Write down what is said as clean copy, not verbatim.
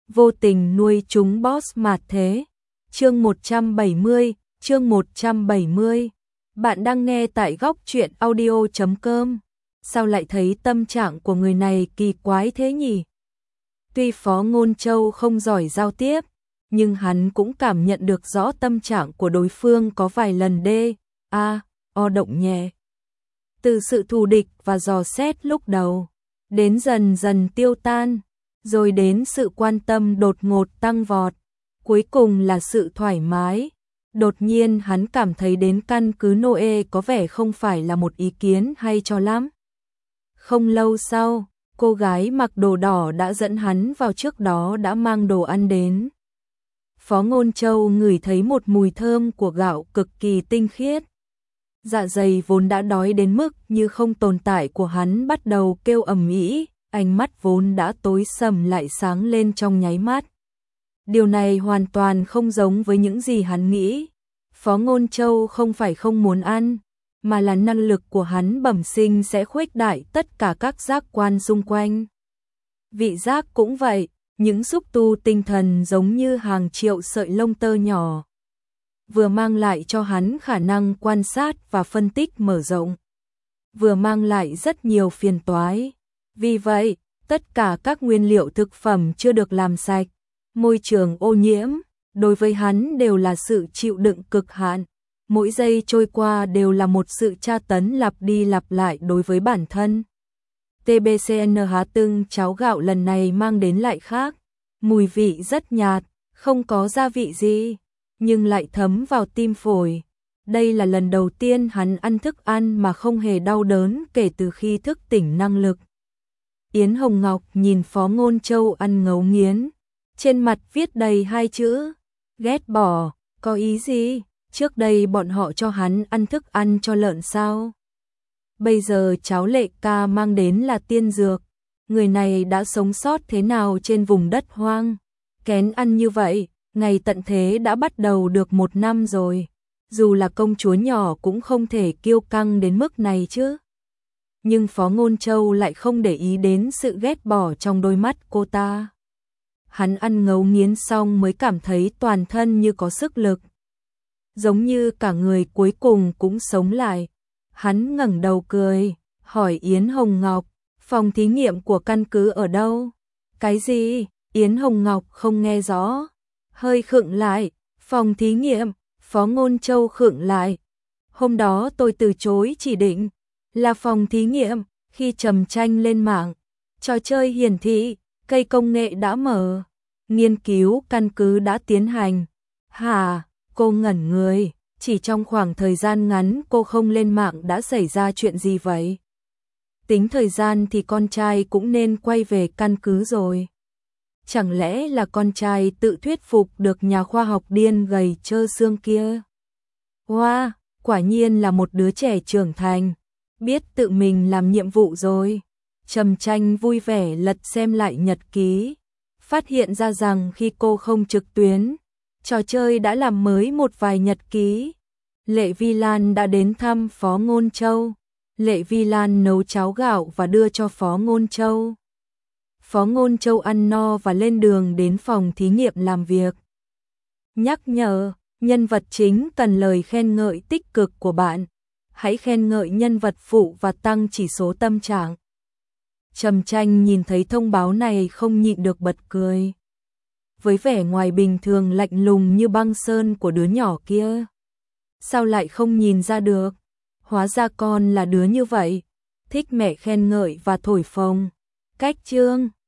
vô tình nuôi chúng boss mạt thế. Chương 170. Bạn đang nghe tại góc truyện audio.com. Sao lại thấy tâm trạng của người này kỳ quái thế nhỉ? Tuy Phó Ngôn Châu không giỏi giao tiếp, nhưng hắn cũng cảm nhận được rõ tâm trạng của đối phương có vài lần động nhẹ. Từ sự thù địch và dò xét lúc đầu, đến dần dần tiêu tan, rồi đến sự quan tâm đột ngột tăng vọt, cuối cùng là sự thoải mái. Đột nhiên hắn cảm thấy đến căn cứ Noe có vẻ không phải là một ý kiến hay cho lắm. Không lâu sau, cô gái mặc đồ đỏ đã dẫn hắn vào, trước đó đã mang đồ ăn đến. Phó Ngôn Châu ngửi thấy một mùi thơm của gạo cực kỳ tinh khiết. Dạ dày vốn đã đói đến mức như không tồn tại của hắn bắt đầu kêu ầm ĩ, ánh mắt vốn đã tối sầm lại sáng lên trong nháy mắt. Điều này hoàn toàn không giống với những gì hắn nghĩ. Phó Ngôn Châu không phải không muốn ăn, mà là năng lực của hắn bẩm sinh sẽ khuếch đại tất cả các giác quan xung quanh. Vị giác cũng vậy, những xúc tu tinh thần giống như hàng triệu sợi lông tơ nhỏ, vừa mang lại cho hắn khả năng quan sát và phân tích mở rộng, vừa mang lại rất nhiều phiền toái. Vì vậy, tất cả các nguyên liệu thực phẩm chưa được làm sạch, môi trường ô nhiễm, đối với hắn đều là sự chịu đựng cực hạn. Mỗi giây trôi qua đều là một sự tra tấn lặp đi lặp lại đối với bản thân. TBCNH từng cháo gạo lần này mang đến lại khác. Mùi vị rất nhạt, không có gia vị gì, nhưng lại thấm vào tim phổi. Đây là lần đầu tiên hắn ăn thức ăn mà không hề đau đớn kể từ khi thức tỉnh năng lực. Yến Hồng Ngọc nhìn Phó Ngôn Châu ăn ngấu nghiến, trên mặt viết đầy hai chữ, ghét bỏ. Có ý gì? Trước đây bọn họ cho hắn ăn thức ăn cho lợn sao? Bây giờ cháu Lệ ca mang đến là tiên dược. Người này đã sống sót thế nào trên vùng đất hoang? Kén ăn như vậy, ngày tận thế đã bắt đầu được 1 năm rồi. Dù là công chúa nhỏ cũng không thể kiêu căng đến mức này chứ. Nhưng Phó Ngôn Châu lại không để ý đến sự ghét bỏ trong đôi mắt cô ta. Hắn ăn ngấu nghiến xong mới cảm thấy toàn thân như có sức lực, giống như cả người cuối cùng cũng sống lại. Hắn ngẩng đầu cười, hỏi Yến Hồng Ngọc, phòng thí nghiệm của căn cứ ở đâu? Cái gì? Yến Hồng Ngọc không nghe rõ, hơi khựng lại. Phòng thí nghiệm? Phó Ngôn Châu khựng lại. Hôm đó tôi từ chối chỉ định là phòng thí nghiệm, khi Trầm Tranh lên mạng, trò chơi hiển thị, cây công nghệ đã mở, nghiên cứu căn cứ đã tiến hành. Hả? Cô ngẩn người, chỉ trong khoảng thời gian ngắn cô không lên mạng đã xảy ra chuyện gì vậy? Tính thời gian thì con trai cũng nên quay về căn cứ rồi. Chẳng lẽ là con trai tự thuyết phục được nhà khoa học điên gầy trơ xương kia? Wow, quả nhiên là một đứa trẻ trưởng thành, biết tự mình làm nhiệm vụ rồi. Trầm Tranh vui vẻ lật xem lại nhật ký, phát hiện ra rằng khi cô không trực tuyến, trò chơi đã làm mới một vài nhật ký. Lệ Vi Lan đã đến thăm Phó Ngôn Châu. Lệ Vi Lan nấu cháo gạo và đưa cho Phó Ngôn Châu. Phó Ngôn Châu ăn no và lên đường đến phòng thí nghiệm làm việc. Nhắc nhở, nhân vật chính cần lời khen ngợi tích cực của bạn. Hãy khen ngợi nhân vật phụ và tăng chỉ số tâm trạng. Trầm Tranh nhìn thấy thông báo này không nhịn được bật cười. Với vẻ ngoài bình thường lạnh lùng như băng sơn của đứa nhỏ kia, sao lại không nhìn ra được? Hóa ra con là đứa như vậy, thích mẹ khen ngợi và thổi phồng. Cách chương